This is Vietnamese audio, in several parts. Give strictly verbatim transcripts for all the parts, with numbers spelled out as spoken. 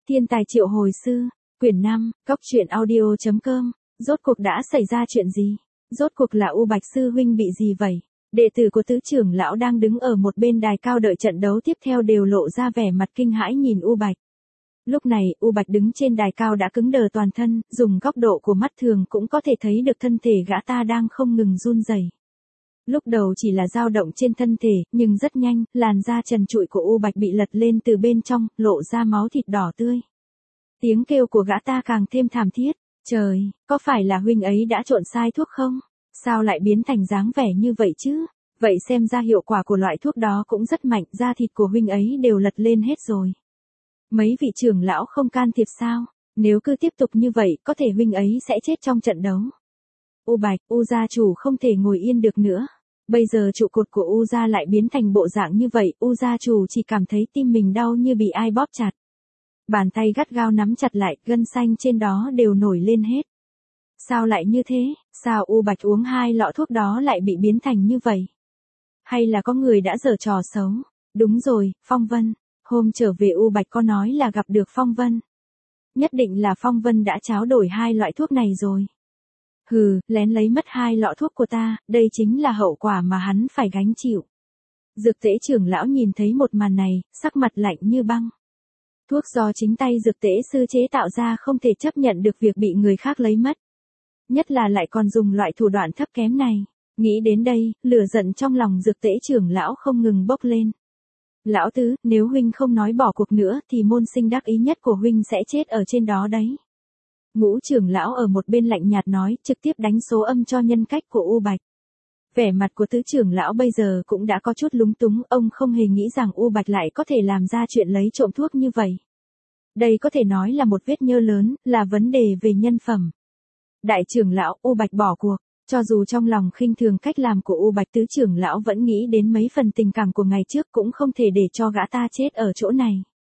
Thiên tài triệu hồi sư, quyển năm, góc truyện audio chấm com, rốt cuộc đã xảy ra chuyện gì? Rốt cuộc là U Bạch sư huynh bị gì vậy? Đệ tử của tứ trưởng lão đang đứng ở một bên đài cao đợi trận đấu tiếp theo đều lộ ra vẻ mặt kinh hãi nhìn U Bạch. Lúc này, U Bạch đứng trên đài cao đã cứng đờ toàn thân, dùng góc độ của mắt thường cũng có thể thấy được thân thể gã ta đang không ngừng run rẩy. Lúc đầu chỉ là dao động trên thân thể, nhưng rất nhanh, làn da trần trụi của U Bạch bị lật lên từ bên trong, lộ ra máu thịt đỏ tươi. Tiếng kêu của gã ta càng thêm thảm thiết. Trời, có phải là huynh ấy đã trộn sai thuốc không? Sao lại biến thành dáng vẻ như vậy chứ? Vậy xem ra hiệu quả của loại thuốc đó cũng rất mạnh, da thịt của huynh ấy đều lật lên hết rồi. Mấy vị trưởng lão không can thiệp sao? Nếu cứ tiếp tục như vậy, có thể huynh ấy sẽ chết trong trận đấu. U Bạch, U gia chủ không thể ngồi yên được nữa. Bây giờ trụ cột của U gia lại biến thành bộ dạng như vậy, U gia chủ chỉ cảm thấy tim mình đau như bị ai bóp chặt. Bàn tay gắt gao nắm chặt lại, gân xanh trên đó đều nổi lên hết. Sao lại như thế? Sao U Bạch uống hai lọ thuốc đó lại bị biến thành như vậy? Hay là có người đã giở trò xấu? Đúng rồi, Phong Vân. Hôm trở về U Bạch có nói là gặp được Phong Vân. Nhất định là Phong Vân đã tráo đổi hai loại thuốc này rồi. Hừ, lén lấy mất hai lọ thuốc của ta, đây chính là hậu quả mà hắn phải gánh chịu. Dược tễ trưởng lão nhìn thấy một màn này, sắc mặt lạnh như băng. Thuốc do chính tay dược tễ sư chế tạo ra không thể chấp nhận được việc bị người khác lấy mất. Nhất là lại còn dùng loại thủ đoạn thấp kém này. Nghĩ đến đây, lửa giận trong lòng dược tễ trưởng lão không ngừng bốc lên. Lão tứ, nếu huynh không nói bỏ cuộc nữa thì môn sinh đắc ý nhất của huynh sẽ chết ở trên đó đấy. Ngũ trưởng lão ở một bên lạnh nhạt nói, trực tiếp đánh số âm cho nhân cách của U Bạch. Vẻ mặt của tứ trưởng lão bây giờ cũng đã có chút lúng túng, ông không hề nghĩ rằng U Bạch lại có thể làm ra chuyện lấy trộm thuốc như vậy. Đây có thể nói là một vết nhơ lớn, là vấn đề về nhân phẩm. Đại trưởng lão, U Bạch bỏ cuộc. Cho dù trong lòng khinh thường cách làm của U Bạch, tứ trưởng lão vẫn nghĩ đến mấy phần tình cảm của ngày trước, cũng không thể để cho gã ta chết ở chỗ này.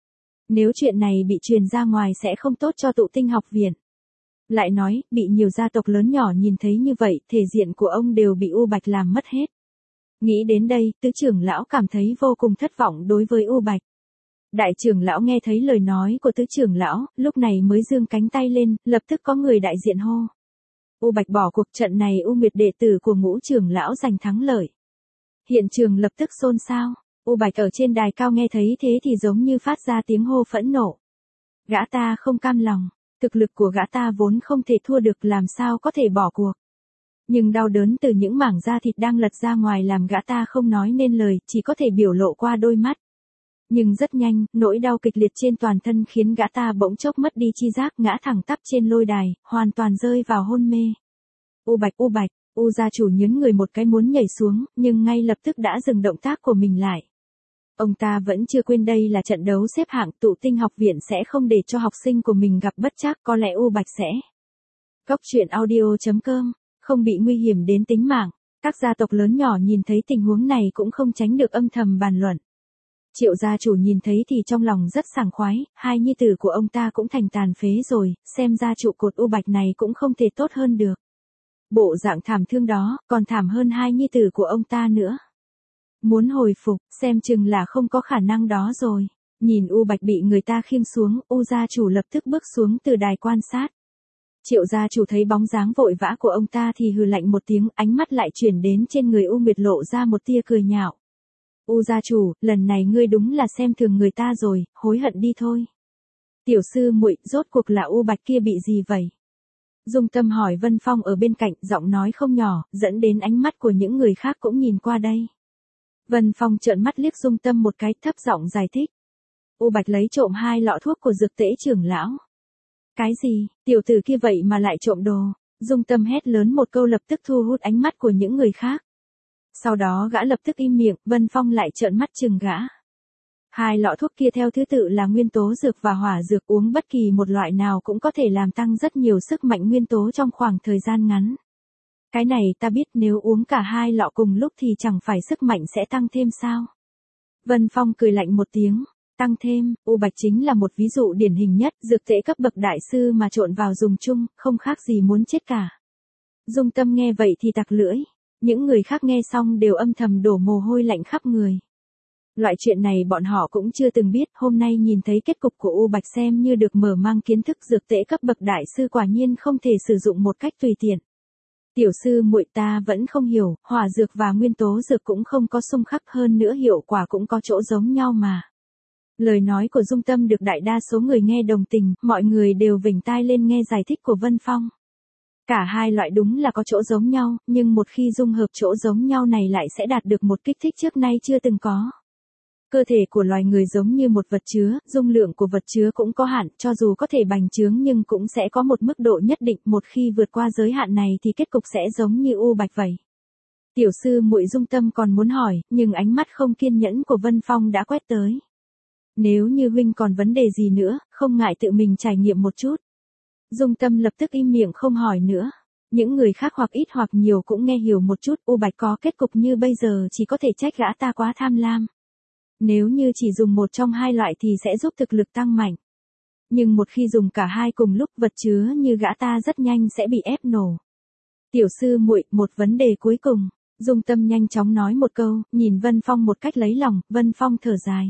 Nếu chuyện này bị truyền ra ngoài sẽ không tốt cho tụ tinh học viện. Lại nói, bị nhiều gia tộc lớn nhỏ nhìn thấy như vậy, thể diện của ông đều bị U Bạch làm mất hết. Nghĩ đến đây, tứ trưởng lão cảm thấy vô cùng thất vọng đối với U Bạch. Đại trưởng lão nghe thấy lời nói của tứ trưởng lão, lúc này mới giương cánh tay lên, lập tức có người đại diện hô. U Bạch bỏ cuộc, trận này U Nguyệt đệ tử của ngũ trưởng lão giành thắng lợi. Hiện trường lập tức xôn xao. U Bạch ở trên đài cao nghe thấy thế thì giống như phát ra tiếng hô phẫn nộ. Gã ta không cam lòng, thực lực của gã ta vốn không thể thua được, làm sao có thể bỏ cuộc. Nhưng đau đớn từ những mảng da thịt đang lật ra ngoài làm gã ta không nói nên lời, chỉ có thể biểu lộ qua đôi mắt. Nhưng rất nhanh, nỗi đau kịch liệt trên toàn thân khiến gã ta bỗng chốc mất đi chi giác, ngã thẳng tắp trên lôi đài, hoàn toàn rơi vào hôn mê. U Bạch, U Bạch, U gia chủ nhấn người một cái muốn nhảy xuống, nhưng ngay lập tức đã dừng động tác của mình lại. Ông ta vẫn chưa quên đây là trận đấu xếp hạng, tụ tinh học viện sẽ không để cho học sinh của mình gặp bất trắc, có lẽ U Bạch sẽ. Góc truyện audio chấm com, không bị nguy hiểm đến tính mạng. Các gia tộc lớn nhỏ nhìn thấy tình huống này cũng không tránh được âm thầm bàn luận. Triệu gia chủ nhìn thấy thì trong lòng rất sảng khoái, hai nhi tử của ông ta cũng thành tàn phế rồi, xem ra trụ cột U Bạch này cũng không thể tốt hơn được. Bộ dạng thảm thương đó, còn thảm hơn hai nhi tử của ông ta nữa. Muốn hồi phục, xem chừng là không có khả năng đó rồi. Nhìn U Bạch bị người ta khiêng xuống, U gia chủ lập tức bước xuống từ đài quan sát. Triệu gia chủ thấy bóng dáng vội vã của ông ta thì hừ lạnh một tiếng, ánh mắt lại chuyển đến trên người U Nguyệt lộ ra một tia cười nhạo. U gia chủ, lần này ngươi đúng là xem thường người ta rồi, hối hận đi thôi. Tiểu sư muội, rốt cuộc là U Bạch kia bị gì vậy? Dung Tâm hỏi Vân Phong ở bên cạnh, giọng nói không nhỏ, dẫn đến ánh mắt của những người khác cũng nhìn qua đây. Vân Phong trợn mắt liếc Dung Tâm một cái, thấp giọng giải thích. U Bạch lấy trộm hai lọ thuốc của dược tễ trưởng lão. Cái gì, tiểu tử kia vậy mà lại trộm đồ? Dung Tâm hét lớn một câu lập tức thu hút ánh mắt của những người khác. Sau đó gã lập tức im miệng, Vân Phong lại trợn mắt chừng gã. Hai lọ thuốc kia theo thứ tự là nguyên tố dược và hỏa dược, uống bất kỳ một loại nào cũng có thể làm tăng rất nhiều sức mạnh nguyên tố trong khoảng thời gian ngắn. Cái này ta biết, nếu uống cả hai lọ cùng lúc thì chẳng phải sức mạnh sẽ tăng thêm sao? Vân Phong cười lạnh một tiếng, tăng thêm, U Bạch chính là một ví dụ điển hình nhất, dược tễ cấp bậc đại sư mà trộn vào dùng chung, không khác gì muốn chết cả. Dung Tâm nghe vậy thì tặc lưỡi. Những người khác nghe xong đều âm thầm đổ mồ hôi lạnh khắp người. Loại chuyện này bọn họ cũng chưa từng biết, hôm nay nhìn thấy kết cục của U Bạch xem như được mở mang kiến thức dược tễ cấp bậc đại sư quả nhiên không thể sử dụng một cách tùy tiện. Tiểu sư muội ta vẫn không hiểu, hỏa dược và nguyên tố dược cũng không có xung khắc, hơn nữa hiệu quả cũng có chỗ giống nhau mà. Lời nói của Dung Tâm được đại đa số người nghe đồng tình, mọi người đều vểnh tai lên nghe giải thích của Vân Phong. Cả hai loại đúng là có chỗ giống nhau, nhưng một khi dung hợp chỗ giống nhau này lại sẽ đạt được một kích thích trước nay chưa từng có. Cơ thể của loài người giống như một vật chứa, dung lượng của vật chứa cũng có hạn, cho dù có thể bành trướng nhưng cũng sẽ có một mức độ nhất định, một khi vượt qua giới hạn này thì kết cục sẽ giống như U Bạch vậy. Tiểu sư muội Dung Tâm còn muốn hỏi, nhưng ánh mắt không kiên nhẫn của Vân Phong đã quét tới. Nếu như huynh còn vấn đề gì nữa, không ngại tự mình trải nghiệm một chút. Dung Tâm lập tức im miệng không hỏi nữa. Những người khác hoặc ít hoặc nhiều cũng nghe hiểu một chút, U Bạch có kết cục như bây giờ chỉ có thể trách gã ta quá tham lam. Nếu như chỉ dùng một trong hai loại thì sẽ giúp thực lực tăng mạnh. Nhưng một khi dùng cả hai cùng lúc, vật chứa như gã ta rất nhanh sẽ bị ép nổ. Tiểu sư muội, một vấn đề cuối cùng. Dung Tâm nhanh chóng nói một câu, nhìn Vân Phong một cách lấy lòng. Vân Phong thở dài.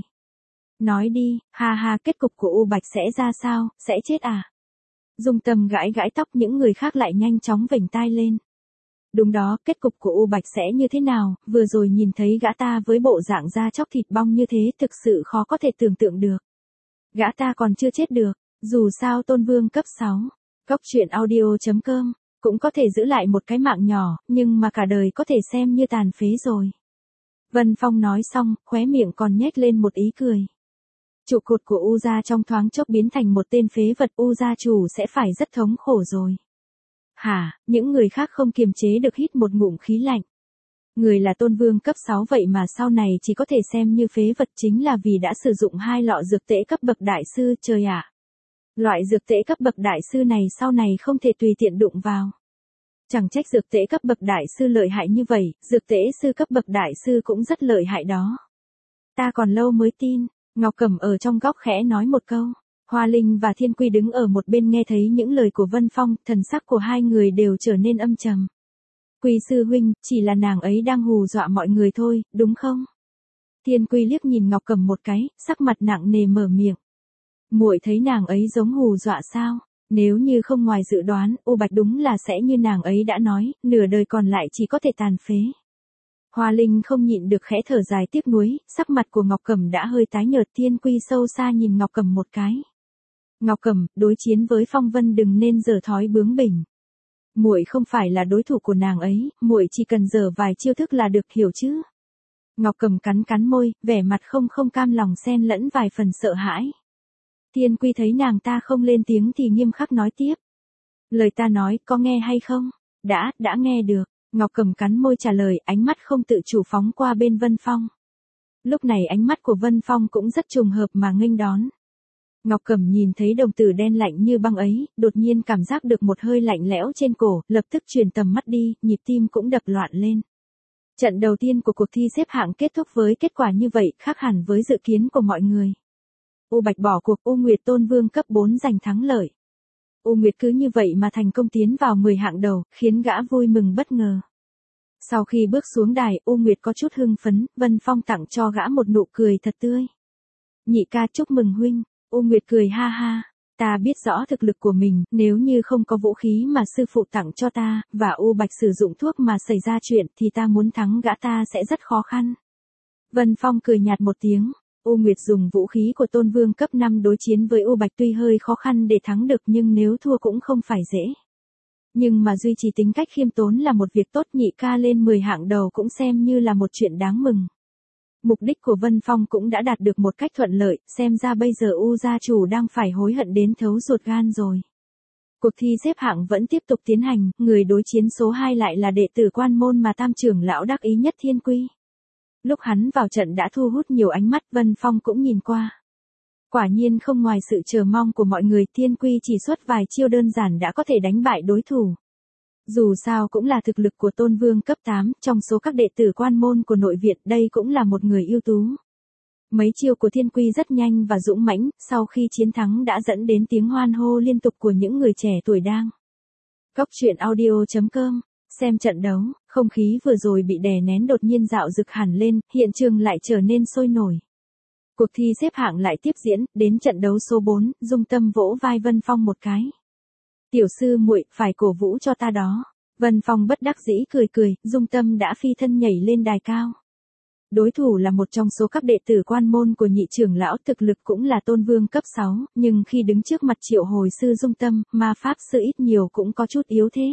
Nói đi, ha ha, kết cục của U Bạch sẽ ra sao, sẽ chết à? Dung Tâm gãi gãi tóc, những người khác lại nhanh chóng vểnh tai lên. Đúng đó, kết cục của U Bạch sẽ như thế nào, vừa rồi nhìn thấy gã ta với bộ dạng da chóc thịt bong như thế thực sự khó có thể tưởng tượng được. Gã ta còn chưa chết được, dù sao Tôn Vương cấp sáu, Cóc truyện audio chấm com, cũng có thể giữ lại một cái mạng nhỏ, nhưng mà cả đời có thể xem như tàn phế rồi. Vân Phong nói xong, khóe miệng còn nhếch lên một ý cười. Trụ cột của U gia trong thoáng chốc biến thành một tên phế vật, U gia chủ sẽ phải rất thống khổ rồi. Hả, những người khác không kiềm chế được hít một ngụm khí lạnh. Người là Tôn Vương cấp sáu vậy mà sau này chỉ có thể xem như phế vật, chính là vì đã sử dụng hai lọ dược tễ cấp bậc đại sư, trời ạ. À. Loại dược tễ cấp bậc đại sư này sau này không thể tùy tiện đụng vào. Chẳng trách dược tễ cấp bậc đại sư lợi hại như vậy, dược tễ sư cấp bậc đại sư cũng rất lợi hại đó. Ta còn lâu mới tin. Ngọc Cẩm ở trong góc khẽ nói một câu. Hoa Linh và Thiên Quy đứng ở một bên nghe thấy những lời của Vân Phong, thần sắc của hai người đều trở nên âm trầm. Quy sư huynh, chỉ là nàng ấy đang hù dọa mọi người thôi, đúng không? Thiên Quy liếc nhìn Ngọc Cẩm một cái, sắc mặt nặng nề mở miệng. Muội thấy nàng ấy giống hù dọa sao? Nếu như không ngoài dự đoán, U Bạch đúng là sẽ như nàng ấy đã nói, nửa đời còn lại chỉ có thể tàn phế. Hoa Linh không nhịn được khẽ thở dài tiếc nuối, sắc mặt của Ngọc Cẩm đã hơi tái nhợt. Thiên Quy sâu xa nhìn Ngọc Cẩm một cái. Ngọc Cẩm, đối chiến với Phong Vân đừng nên giở thói bướng bỉnh. Muội không phải là đối thủ của nàng ấy, muội chỉ cần giở vài chiêu thức là được, hiểu chứ? Ngọc Cẩm cắn cắn môi, vẻ mặt không không cam lòng xen lẫn vài phần sợ hãi. Thiên Quy thấy nàng ta không lên tiếng thì nghiêm khắc nói tiếp. Lời ta nói, có nghe hay không? Đã, đã nghe được. Ngọc Cẩm cắn môi trả lời, ánh mắt không tự chủ phóng qua bên Vân Phong. Lúc này ánh mắt của Vân Phong cũng rất trùng hợp mà nghênh đón. Ngọc Cẩm nhìn thấy đồng tử đen lạnh như băng ấy, đột nhiên cảm giác được một hơi lạnh lẽo trên cổ, lập tức chuyển tầm mắt đi, nhịp tim cũng đập loạn lên. Trận đầu tiên của cuộc thi xếp hạng kết thúc với kết quả như vậy, khác hẳn với dự kiến của mọi người. U Bạch bỏ cuộc, U Nguyệt Tôn Vương cấp bốn giành thắng lợi. U Nguyệt cứ như vậy mà thành công tiến vào mười hạng đầu, khiến gã vui mừng bất ngờ. Sau khi bước xuống đài, U Nguyệt có chút hưng phấn, Vân Phong tặng cho gã một nụ cười thật tươi. Nhị ca chúc mừng huynh. U Nguyệt cười ha ha. Ta biết rõ thực lực của mình, nếu như không có vũ khí mà sư phụ tặng cho ta, và U Bạch sử dụng thuốc mà xảy ra chuyện thì ta muốn thắng gã ta sẽ rất khó khăn. Vân Phong cười nhạt một tiếng. U Nguyệt dùng vũ khí của Tôn Vương cấp năm đối chiến với U Bạch tuy hơi khó khăn để thắng được nhưng nếu thua cũng không phải dễ. Nhưng mà duy trì tính cách khiêm tốn là một việc tốt, nhị ca lên mười hạng đầu cũng xem như là một chuyện đáng mừng. Mục đích của Vân Phong cũng đã đạt được một cách thuận lợi, xem ra bây giờ U gia chủ đang phải hối hận đến thấu ruột gan rồi. Cuộc thi xếp hạng vẫn tiếp tục tiến hành, người đối chiến số hai lại là đệ tử quan môn mà tam trưởng lão đắc ý nhất Thiên Quy. Lúc hắn vào trận đã thu hút nhiều ánh mắt, Vân Phong cũng nhìn qua. Quả nhiên không ngoài sự chờ mong của mọi người, Thiên Quy chỉ xuất vài chiêu đơn giản đã có thể đánh bại đối thủ. Dù sao cũng là thực lực của Tôn Vương cấp tám, trong số các đệ tử quan môn của nội viện, đây cũng là một người ưu tú. Mấy chiêu của Thiên Quy rất nhanh và dũng mãnh, sau khi chiến thắng đã dẫn đến tiếng hoan hô liên tục của những người trẻ tuổi đang. Cóc truyện audio chấm com, xem trận đấu, không Không khí vừa rồi bị đè nén đột nhiên dạo dực hẳn lên, hiện trường lại trở nên sôi nổi. Cuộc thi xếp hạng lại tiếp diễn, đến trận đấu số bốn, Dung Tâm vỗ vai Vân Phong một cái. Tiểu sư muội, phải cổ vũ cho ta đó. Vân Phong bất đắc dĩ cười cười, Dung Tâm đã phi thân nhảy lên đài cao. Đối thủ là một trong số các đệ tử quan môn của nhị trưởng lão, thực lực cũng là tôn vương cấp sáu, nhưng khi đứng trước mặt triệu hồi sư Dung Tâm, ma pháp sư ít nhiều cũng có chút yếu thế.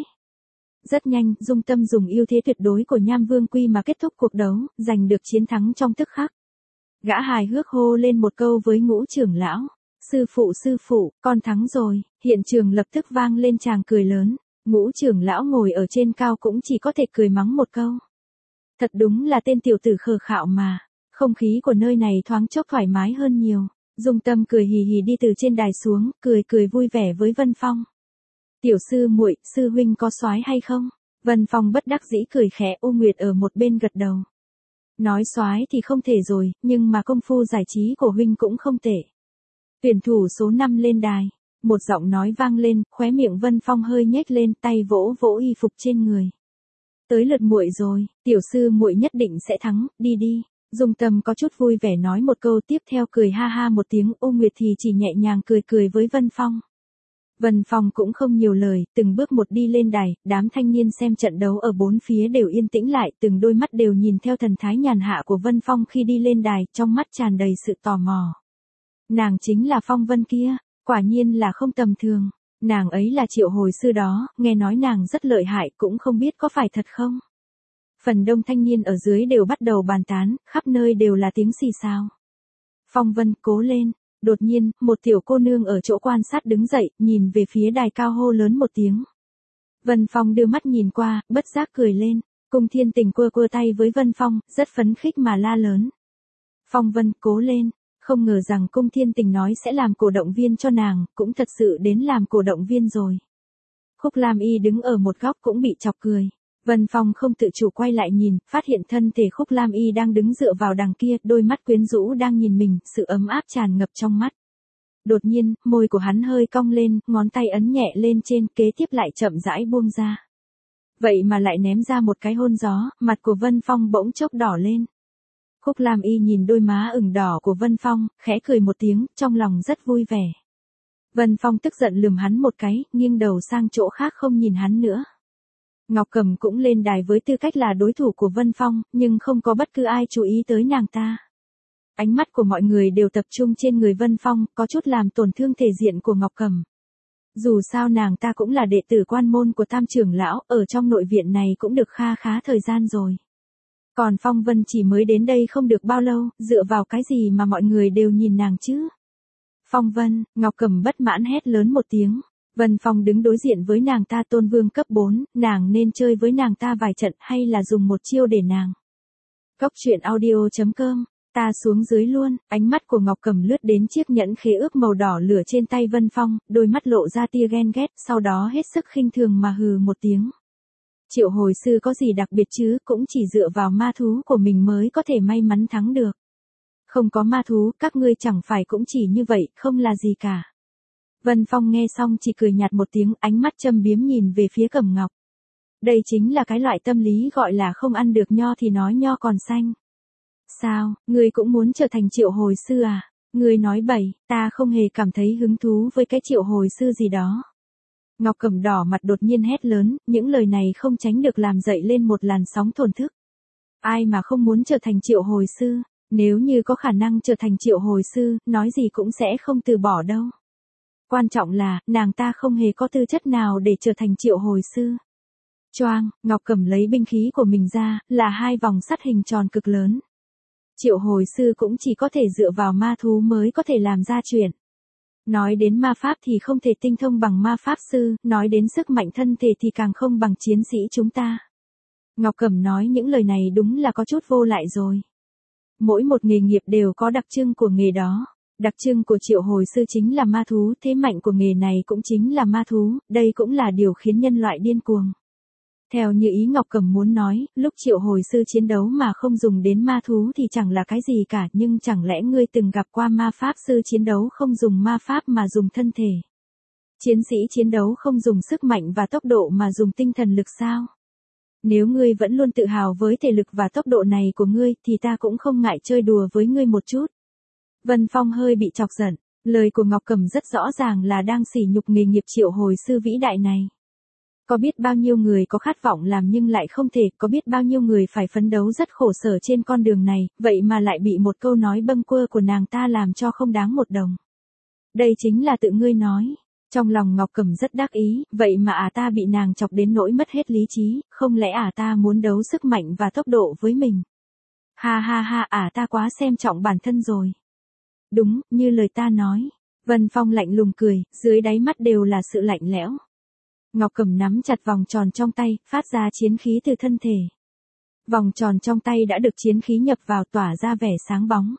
Rất nhanh, Dung Tâm dùng ưu thế tuyệt đối của Nham Vương Quy mà kết thúc cuộc đấu, giành được chiến thắng trong tức khắc. Gã hài hước hô lên một câu với Ngũ trưởng lão. Sư phụ sư phụ, con thắng rồi. Hiện trường lập tức vang lên tràng cười lớn. Ngũ trưởng lão ngồi ở trên cao cũng chỉ có thể cười mắng một câu. Thật đúng là tên tiểu tử khờ khạo mà. Không khí của nơi này thoáng chốc thoải mái hơn nhiều. Dung Tâm cười hì hì đi từ trên đài xuống, cười cười vui vẻ với Vân Phong. Tiểu sư muội, sư huynh có soái hay không? Vân Phong bất đắc dĩ cười khẽ, U Nguyệt ở một bên gật đầu. Nói soái thì không thể rồi, nhưng mà công phu giải trí của huynh cũng không tệ. Tuyển thủ số năm lên đài. Một giọng nói vang lên, khóe miệng Vân Phong hơi nhếch lên, tay vỗ vỗ y phục trên người. Tới lượt muội rồi, tiểu sư muội nhất định sẽ thắng, đi đi. Dung Tâm có chút vui vẻ nói một câu, tiếp theo cười ha ha một tiếng, U Nguyệt thì chỉ nhẹ nhàng cười cười với Vân Phong. Vân Phong cũng không nhiều lời, từng bước một đi lên đài, đám thanh niên xem trận đấu ở bốn phía đều yên tĩnh lại, từng đôi mắt đều nhìn theo thần thái nhàn hạ của Vân Phong khi đi lên đài, trong mắt tràn đầy sự tò mò. Nàng chính là Phong Vân kia, quả nhiên là không tầm thường, nàng ấy là triệu hồi sư đó, nghe nói nàng rất lợi hại, cũng không biết có phải thật không. Phần đông thanh niên ở dưới đều bắt đầu bàn tán, khắp nơi đều là tiếng xì xào. Phong Vân, cố lên. Đột nhiên, một tiểu cô nương ở chỗ quan sát đứng dậy, nhìn về phía đài cao hô lớn một tiếng. Vân Phong đưa mắt nhìn qua, bất giác cười lên. Cung Thiên Tình quơ quơ tay với Vân Phong, rất phấn khích mà la lớn. Phong Vân, cố lên. Không ngờ rằng Cung Thiên Tình nói sẽ làm cổ động viên cho nàng, cũng thật sự đến làm cổ động viên rồi. Khúc Lam Y đứng ở một góc cũng bị chọc cười. Vân Phong không tự chủ quay lại nhìn, phát hiện thân thể Khúc Lam Y đang đứng dựa vào đằng kia, đôi mắt quyến rũ đang nhìn mình, sự ấm áp tràn ngập trong mắt. Đột nhiên, môi của hắn hơi cong lên, ngón tay ấn nhẹ lên trên, kế tiếp lại chậm rãi buông ra. Vậy mà lại ném ra một cái hôn gió, mặt của Vân Phong bỗng chốc đỏ lên. Khúc Lam Y nhìn đôi má ửng đỏ của Vân Phong, khẽ cười một tiếng, trong lòng rất vui vẻ. Vân Phong tức giận lườm hắn một cái, nghiêng đầu sang chỗ khác không nhìn hắn nữa. Ngọc Cẩm cũng lên đài với tư cách là đối thủ của Vân Phong, nhưng không có bất cứ ai chú ý tới nàng ta. Ánh mắt của mọi người đều tập trung trên người Vân Phong, có chút làm tổn thương thể diện của Ngọc Cẩm. Dù sao nàng ta cũng là đệ tử quan môn của Tam trưởng lão, ở trong nội viện này cũng được kha khá thời gian rồi. Còn Phong Vân chỉ mới đến đây không được bao lâu, dựa vào cái gì mà mọi người đều nhìn nàng chứ? Phong Vân, Ngọc Cẩm bất mãn hét lớn một tiếng. Vân Phong đứng đối diện với nàng ta, tôn vương cấp bốn, nàng nên chơi với nàng ta vài trận hay là dùng một chiêu để nàng. Cốc truyện audio chấm com, ta xuống dưới luôn, ánh mắt của Ngọc Cẩm lướt đến chiếc nhẫn khế ước màu đỏ lửa trên tay Vân Phong, đôi mắt lộ ra tia ghen ghét, sau đó hết sức khinh thường mà hừ một tiếng. Triệu hồi sư có gì đặc biệt chứ, cũng chỉ dựa vào ma thú của mình mới có thể may mắn thắng được. Không có ma thú, các ngươi chẳng phải cũng chỉ như vậy, không là gì cả. Vân Phong nghe xong chỉ cười nhạt một tiếng, ánh mắt châm biếm nhìn về phía Cẩm Ngọc. Đây chính là cái loại tâm lý gọi là không ăn được nho thì nói nho còn xanh. Sao, ngươi cũng muốn trở thành triệu hồi sư à? Ngươi nói bậy, ta không hề cảm thấy hứng thú với cái triệu hồi sư gì đó. Ngọc Cẩm đỏ mặt đột nhiên hét lớn, những lời này không tránh được làm dậy lên một làn sóng thổn thức. Ai mà không muốn trở thành triệu hồi sư, nếu như có khả năng trở thành triệu hồi sư, nói gì cũng sẽ không từ bỏ đâu. Quan trọng là, nàng ta không hề có tư chất nào để trở thành triệu hồi sư. Choang, Ngọc Cẩm lấy binh khí của mình ra, là hai vòng sắt hình tròn cực lớn. Triệu hồi sư cũng chỉ có thể dựa vào ma thú mới có thể làm ra chuyện. Nói đến ma pháp thì không thể tinh thông bằng ma pháp sư, nói đến sức mạnh thân thể thì càng không bằng chiến sĩ chúng ta. Ngọc Cẩm nói những lời này đúng là có chút vô lại rồi. Mỗi một nghề nghiệp đều có đặc trưng của nghề đó. Đặc trưng của triệu hồi sư chính là ma thú, thế mạnh của nghề này cũng chính là ma thú, đây cũng là điều khiến nhân loại điên cuồng. Theo như ý Ngọc Cẩm muốn nói, lúc triệu hồi sư chiến đấu mà không dùng đến ma thú thì chẳng là cái gì cả, nhưng chẳng lẽ ngươi từng gặp qua ma pháp sư chiến đấu không dùng ma pháp mà dùng thân thể? Chiến sĩ chiến đấu không dùng sức mạnh và tốc độ mà dùng tinh thần lực sao? Nếu ngươi vẫn luôn tự hào với thể lực và tốc độ này của ngươi thì ta cũng không ngại chơi đùa với ngươi một chút. Vân Phong hơi bị chọc giận, lời của Ngọc Cẩm rất rõ ràng là đang sỉ nhục nghề nghiệp triệu hồi sư vĩ đại này. Có biết bao nhiêu người có khát vọng làm nhưng lại không thể, có biết bao nhiêu người phải phấn đấu rất khổ sở trên con đường này, vậy mà lại bị một câu nói bâng quơ của nàng ta làm cho không đáng một đồng. Đây chính là tự ngươi nói. Trong lòng Ngọc Cẩm rất đắc ý, vậy mà ả ta bị nàng chọc đến nỗi mất hết lý trí, không lẽ ả ta muốn đấu sức mạnh và tốc độ với mình. Ha ha ha, ả ta quá xem trọng bản thân rồi. Đúng, như lời ta nói. Vân Phong lạnh lùng cười, dưới đáy mắt đều là sự lạnh lẽo. Ngọc Cẩm nắm chặt vòng tròn trong tay, phát ra chiến khí từ thân thể. Vòng tròn trong tay đã được chiến khí nhập vào tỏa ra vẻ sáng bóng.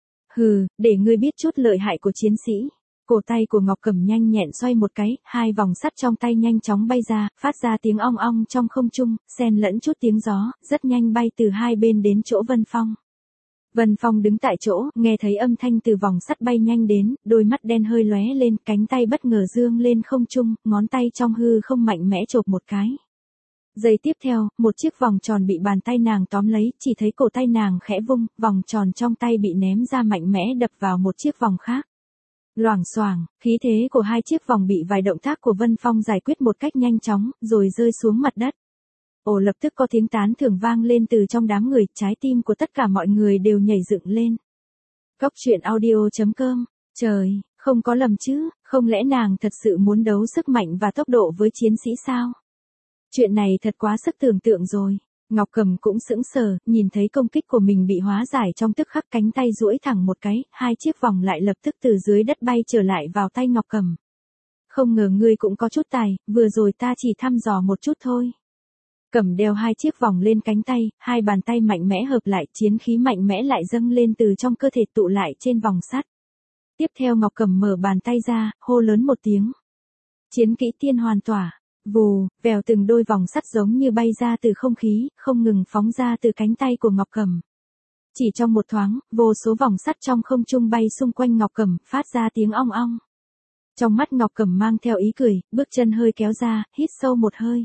Hừ, để ngươi biết chút lợi hại của chiến sĩ. Cổ tay của Ngọc Cẩm nhanh nhẹn xoay một cái, hai vòng sắt trong tay nhanh chóng bay ra, phát ra tiếng ong ong trong không trung, xen lẫn chút tiếng gió, rất nhanh bay từ hai bên đến chỗ Vân Phong. Vân Phong đứng tại chỗ, nghe thấy âm thanh từ vòng sắt bay nhanh đến, đôi mắt đen hơi lóe lên, cánh tay bất ngờ dương lên không trung, ngón tay trong hư không mạnh mẽ chộp một cái. Giây tiếp theo, một chiếc vòng tròn bị bàn tay nàng tóm lấy, chỉ thấy cổ tay nàng khẽ vung, vòng tròn trong tay bị ném ra mạnh mẽ đập vào một chiếc vòng khác. Loảng xoảng, khí thế của hai chiếc vòng bị vài động tác của Vân Phong giải quyết một cách nhanh chóng, rồi rơi xuống mặt đất. Ồ, lập tức có tiếng tán thưởng vang lên từ trong đám người, trái tim của tất cả mọi người đều nhảy dựng lên. Cốc truyện audio chấm com, trời, không có lầm chứ, không lẽ nàng thật sự muốn đấu sức mạnh và tốc độ với chiến sĩ sao? Chuyện này thật quá sức tưởng tượng rồi. Ngọc Cẩm cũng sững sờ, nhìn thấy công kích của mình bị hóa giải trong tức khắc, cánh tay duỗi thẳng một cái, hai chiếc vòng lại lập tức từ dưới đất bay trở lại vào tay Ngọc Cẩm. Không ngờ ngươi cũng có chút tài, vừa rồi ta chỉ thăm dò một chút thôi. Cẩm đeo hai chiếc vòng lên cánh tay, hai bàn tay mạnh mẽ hợp lại, chiến khí mạnh mẽ lại dâng lên từ trong cơ thể tụ lại trên vòng sắt. Tiếp theo Ngọc Cẩm mở bàn tay ra, hô lớn một tiếng. Chiến kỹ tiên hoàn tỏa. Vù, vèo, từng đôi vòng sắt giống như bay ra từ không khí, không ngừng phóng ra từ cánh tay của Ngọc Cẩm. Chỉ trong một thoáng, vô số vòng sắt trong không trung bay xung quanh Ngọc Cẩm, phát ra tiếng ong ong. Trong mắt Ngọc Cẩm mang theo ý cười, bước chân hơi kéo ra, hít sâu một hơi.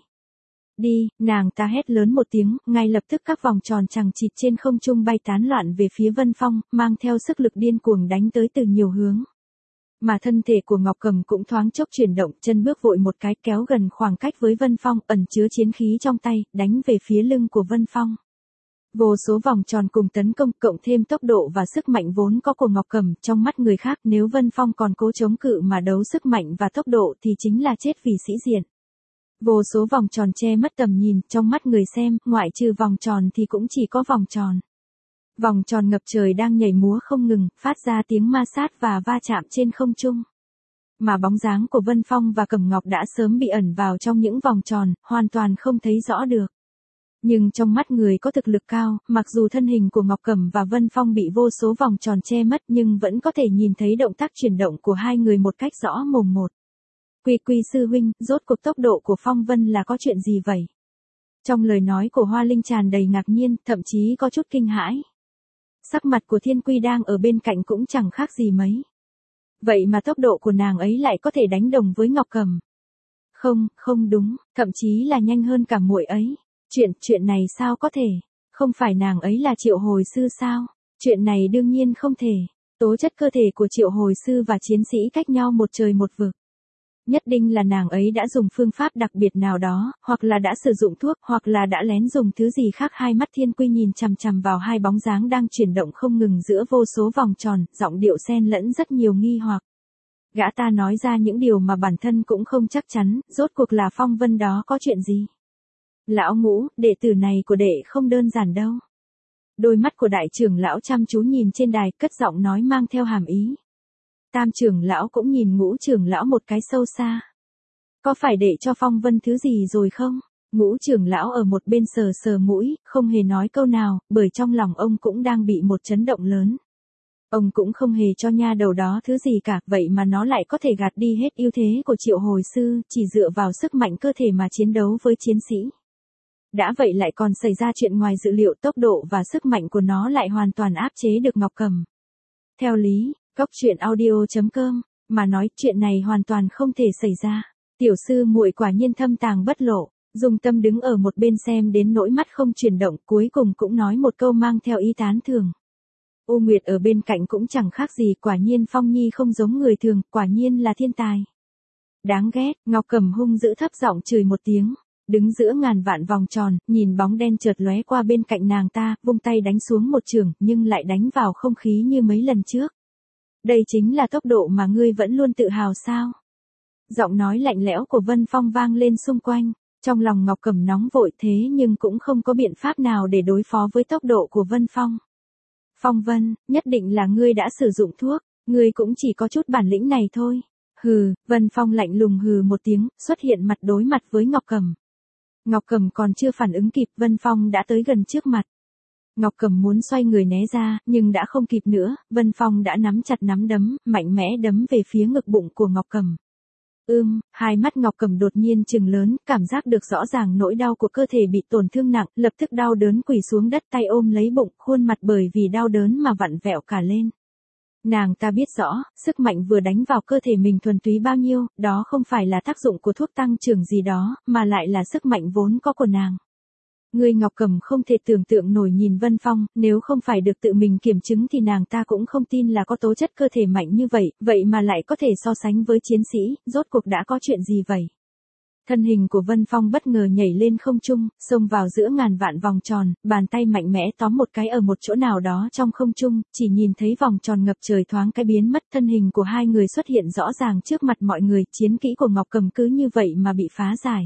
Đi, nàng ta hét lớn một tiếng, ngay lập tức các vòng tròn chằng chịt trên không trung bay tán loạn về phía Vân Phong, mang theo sức lực điên cuồng đánh tới từ nhiều hướng. Mà thân thể của Ngọc Cẩm cũng thoáng chốc chuyển động, chân bước vội một cái, kéo gần khoảng cách với Vân Phong, ẩn chứa chiến khí trong tay, đánh về phía lưng của Vân Phong. Vô số vòng tròn cùng tấn công, cộng thêm tốc độ và sức mạnh vốn có của Ngọc Cẩm, trong mắt người khác nếu Vân Phong còn cố chống cự mà đấu sức mạnh và tốc độ thì chính là chết vì sĩ diện. Vô số vòng tròn che mất tầm nhìn, trong mắt người xem, ngoại trừ vòng tròn thì cũng chỉ có vòng tròn. Vòng tròn ngập trời đang nhảy múa không ngừng, phát ra tiếng ma sát và va chạm trên không trung. Mà bóng dáng của Vân Phong và Cẩm Ngọc đã sớm bị ẩn vào trong những vòng tròn, hoàn toàn không thấy rõ được. Nhưng trong mắt người có thực lực cao, mặc dù thân hình của Ngọc Cẩm và Vân Phong bị vô số vòng tròn che mất nhưng vẫn có thể nhìn thấy động tác chuyển động của hai người một cách rõ mồn một. Quy Quy sư huynh, rốt cuộc tốc độ của Phong Vân là có chuyện gì vậy? Trong lời nói của Hoa Linh tràn đầy ngạc nhiên, thậm chí có chút kinh hãi. Sắc mặt của Thiên Quy đang ở bên cạnh cũng chẳng khác gì mấy. Vậy mà tốc độ của nàng ấy lại có thể đánh đồng với Ngọc Cẩm. Không, không đúng, thậm chí là nhanh hơn cả muội ấy. Chuyện, chuyện này sao có thể? Không phải nàng ấy là triệu hồi sư sao? Chuyện này đương nhiên không thể. Tố chất cơ thể của triệu hồi sư và chiến sĩ cách nhau một trời một vực. Nhất định là nàng ấy đã dùng phương pháp đặc biệt nào đó, hoặc là đã sử dụng thuốc, hoặc là đã lén dùng thứ gì khác. Hai mắt Thiên Quy nhìn chằm chằm vào hai bóng dáng đang chuyển động không ngừng giữa vô số vòng tròn, giọng điệu xen lẫn rất nhiều nghi hoặc. Gã ta nói ra những điều mà bản thân cũng không chắc chắn, rốt cuộc là Phong Vân đó có chuyện gì? Lão Ngũ, đệ tử này của đệ không đơn giản đâu. Đôi mắt của đại trưởng lão chăm chú nhìn trên đài, cất giọng nói mang theo hàm ý. Tam trưởng lão cũng nhìn Ngũ trưởng lão một cái sâu xa. Có phải để cho Phong Vân thứ gì rồi không? Ngũ trưởng lão ở một bên sờ sờ mũi, không hề nói câu nào, bởi trong lòng ông cũng đang bị một chấn động lớn. Ông cũng không hề cho nha đầu đó thứ gì cả, vậy mà nó lại có thể gạt đi hết ưu thế của triệu hồi sư, chỉ dựa vào sức mạnh cơ thể mà chiến đấu với chiến sĩ. Đã vậy lại còn xảy ra chuyện ngoài dự liệu, tốc độ và sức mạnh của nó lại hoàn toàn áp chế được Ngọc Cẩm. Theo lý, cốc truyện audio chấm com, mà nói chuyện này hoàn toàn không thể xảy ra. Tiểu sư muội quả nhiên thâm tàng bất lộ. Dung Tâm đứng ở một bên xem đến nỗi mắt không chuyển động, cuối cùng cũng nói một câu mang theo ý tán thưởng. U Nguyệt ở bên cạnh cũng chẳng khác gì, quả nhiên Phong Nhi không giống người thường, quả nhiên là thiên tài. Đáng ghét, Ngọc Cẩm hung dữ thấp giọng chửi một tiếng, đứng giữa ngàn vạn vòng tròn, nhìn bóng đen chợt lóe qua bên cạnh nàng ta, vung tay đánh xuống một chưởng, nhưng lại đánh vào không khí như mấy lần trước. Đây chính là tốc độ mà ngươi vẫn luôn tự hào sao? Giọng nói lạnh lẽo của Vân Phong vang lên xung quanh, trong lòng Ngọc Cẩm nóng vội thế nhưng cũng không có biện pháp nào để đối phó với tốc độ của Vân Phong. Phong Vân, nhất định là ngươi đã sử dụng thuốc, ngươi cũng chỉ có chút bản lĩnh này thôi. Hừ, Vân Phong lạnh lùng hừ một tiếng, xuất hiện mặt đối mặt với Ngọc Cẩm. Ngọc Cẩm còn chưa phản ứng kịp, Vân Phong đã tới gần trước mặt. Ngọc Cẩm muốn xoay người né ra, nhưng đã không kịp nữa, Vân Phong đã nắm chặt nắm đấm, mạnh mẽ đấm về phía ngực bụng của Ngọc Cẩm. Ưm, hai mắt Ngọc Cẩm đột nhiên trừng lớn, cảm giác được rõ ràng nỗi đau của cơ thể bị tổn thương nặng, lập tức đau đớn quỳ xuống đất, tay ôm lấy bụng, khuôn mặt bởi vì đau đớn mà vặn vẹo cả lên. Nàng ta biết rõ, sức mạnh vừa đánh vào cơ thể mình thuần túy bao nhiêu, đó không phải là tác dụng của thuốc tăng trưởng gì đó, mà lại là sức mạnh vốn có của nàng. Người Ngọc Cẩm không thể tưởng tượng nổi nhìn Vân Phong, nếu không phải được tự mình kiểm chứng thì nàng ta cũng không tin là có tố chất cơ thể mạnh như vậy, vậy mà lại có thể so sánh với chiến sĩ, rốt cuộc đã có chuyện gì vậy? Thân hình của Vân Phong bất ngờ nhảy lên không trung, xông vào giữa ngàn vạn vòng tròn, bàn tay mạnh mẽ tóm một cái ở một chỗ nào đó trong không trung, chỉ nhìn thấy vòng tròn ngập trời thoáng cái biến mất, thân hình của hai người xuất hiện rõ ràng trước mặt mọi người, chiến kỹ của Ngọc Cẩm cứ như vậy mà bị phá giải.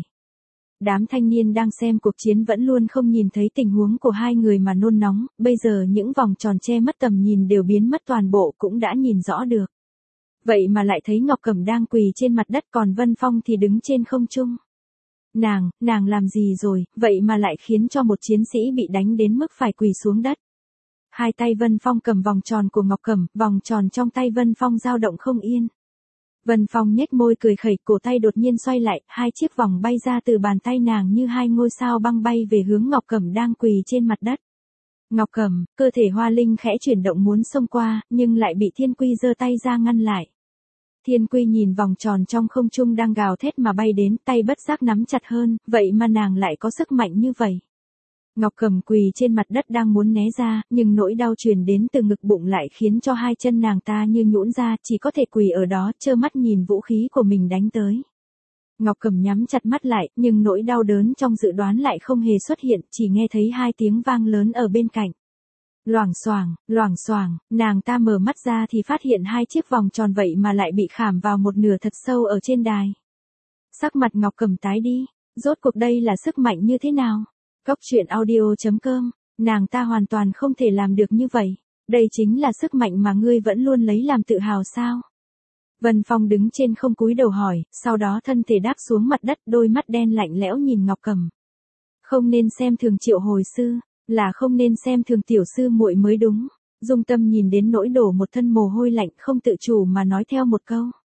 Đám thanh niên đang xem cuộc chiến vẫn luôn không nhìn thấy tình huống của hai người mà nôn nóng, bây giờ những vòng tròn che mất tầm nhìn đều biến mất toàn bộ cũng đã nhìn rõ được. Vậy mà lại thấy Ngọc Cẩm đang quỳ trên mặt đất còn Vân Phong thì đứng trên không trung. Nàng, nàng làm gì rồi, vậy mà lại khiến cho một chiến sĩ bị đánh đến mức phải quỳ xuống đất. Hai tay Vân Phong cầm vòng tròn của Ngọc Cẩm, vòng tròn trong tay Vân Phong dao động không yên. Vân Phong nhếch môi cười khẩy, cổ tay đột nhiên xoay lại, hai chiếc vòng bay ra từ bàn tay nàng như hai ngôi sao băng bay về hướng Ngọc Cẩm đang quỳ trên mặt đất. Ngọc Cẩm, cơ thể hoa linh khẽ chuyển động muốn xông qua, nhưng lại bị Thiên Quy giơ tay ra ngăn lại. Thiên Quy nhìn vòng tròn trong không trung đang gào thét mà bay đến, tay bất giác nắm chặt hơn, vậy mà nàng lại có sức mạnh như vậy. Ngọc Cẩm quỳ trên mặt đất đang muốn né ra, nhưng nỗi đau truyền đến từ ngực bụng lại khiến cho hai chân nàng ta như nhũn ra, chỉ có thể quỳ ở đó, trơ mắt nhìn vũ khí của mình đánh tới. Ngọc Cẩm nhắm chặt mắt lại, nhưng nỗi đau đớn trong dự đoán lại không hề xuất hiện, chỉ nghe thấy hai tiếng vang lớn ở bên cạnh. Loảng xoảng, loảng xoảng, nàng ta mở mắt ra thì phát hiện hai chiếc vòng tròn vậy mà lại bị khảm vào một nửa thật sâu ở trên đài. Sắc mặt Ngọc Cẩm tái đi, rốt cuộc đây là sức mạnh như thế nào? Góc truyện audio chấm com, nàng ta hoàn toàn không thể làm được như vậy. Đây chính là sức mạnh mà ngươi vẫn luôn lấy làm tự hào sao? Vân Phong đứng trên không cúi đầu hỏi, sau đó thân thể đáp xuống mặt đất, đôi mắt đen lạnh lẽo nhìn Ngọc Cẩm. Không nên xem thường Triệu hồi sư, là không nên xem thường tiểu sư muội mới đúng. Dung Tâm nhìn đến nỗi đổ một thân mồ hôi lạnh không tự chủ mà nói theo một câu.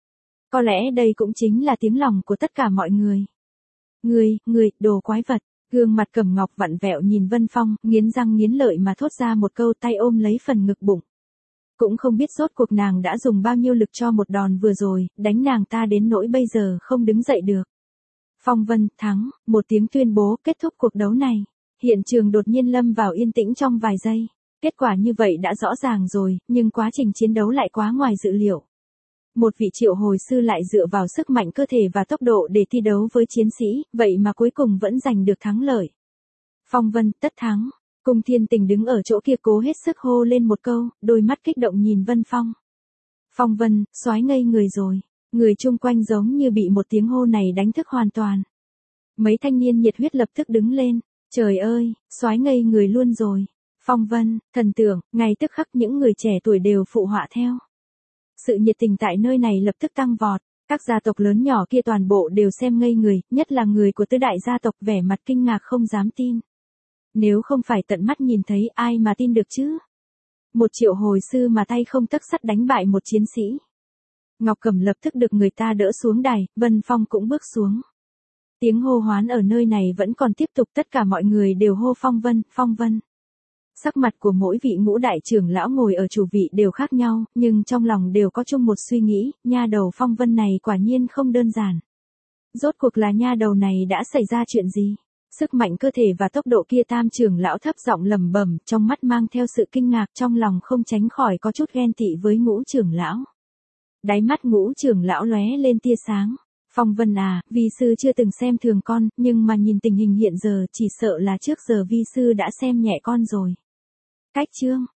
Có lẽ đây cũng chính là tiếng lòng của tất cả mọi người. Ngươi, ngươi, đồ quái vật. Gương mặt Cẩm Ngọc vặn vẹo nhìn Vân Phong, nghiến răng nghiến lợi mà thốt ra một câu, tay ôm lấy phần ngực bụng. Cũng không biết rốt cuộc nàng đã dùng bao nhiêu lực cho một đòn vừa rồi, đánh nàng ta đến nỗi bây giờ không đứng dậy được. Phong Vân, thắng, một tiếng tuyên bố kết thúc cuộc đấu này. Hiện trường đột nhiên lâm vào yên tĩnh trong vài giây. Kết quả như vậy đã rõ ràng rồi, nhưng quá trình chiến đấu lại quá ngoài dự liệu. Một vị triệu hồi sư lại dựa vào sức mạnh cơ thể và tốc độ để thi đấu với chiến sĩ, vậy mà cuối cùng vẫn giành được thắng lợi. Phong Vân, tất thắng. Cung Thiên Tình đứng ở chỗ kia cố hết sức hô lên một câu, đôi mắt kích động nhìn Vân Phong. Phong Vân, soái ngây người rồi. Người chung quanh giống như bị một tiếng hô này đánh thức hoàn toàn. Mấy thanh niên nhiệt huyết lập tức đứng lên. Trời ơi, soái ngây người luôn rồi. Phong Vân, thần tượng, ngay tức khắc những người trẻ tuổi đều phụ họa theo. Sự nhiệt tình tại nơi này lập tức tăng vọt, các gia tộc lớn nhỏ kia toàn bộ đều xem ngây người, nhất là người của tứ đại gia tộc vẻ mặt kinh ngạc không dám tin. Nếu không phải tận mắt nhìn thấy ai mà tin được chứ? Một triệu hồi sư mà tay không tấc sắt đánh bại một chiến sĩ. Ngọc Cẩm lập tức được người ta đỡ xuống đài, Vân Phong cũng bước xuống. Tiếng hô hoán ở nơi này vẫn còn tiếp tục, tất cả mọi người đều hô Phong Vân, Phong Vân. Sắc mặt của mỗi vị ngũ đại trưởng lão ngồi ở chủ vị đều khác nhau, nhưng trong lòng đều có chung một suy nghĩ, nha đầu Phong Vân này quả nhiên không đơn giản. Rốt cuộc là nha đầu này đã xảy ra chuyện gì? Sức mạnh cơ thể và tốc độ kia Tam trưởng lão thấp giọng lẩm bẩm, trong mắt mang theo sự kinh ngạc, trong lòng không tránh khỏi có chút ghen tị với Ngũ trưởng lão. Đáy mắt Ngũ trưởng lão lóe lên tia sáng. Phong Vân à, vi sư chưa từng xem thường con, nhưng mà nhìn tình hình hiện giờ chỉ sợ là trước giờ vi sư đã xem nhẹ con rồi. Cách chương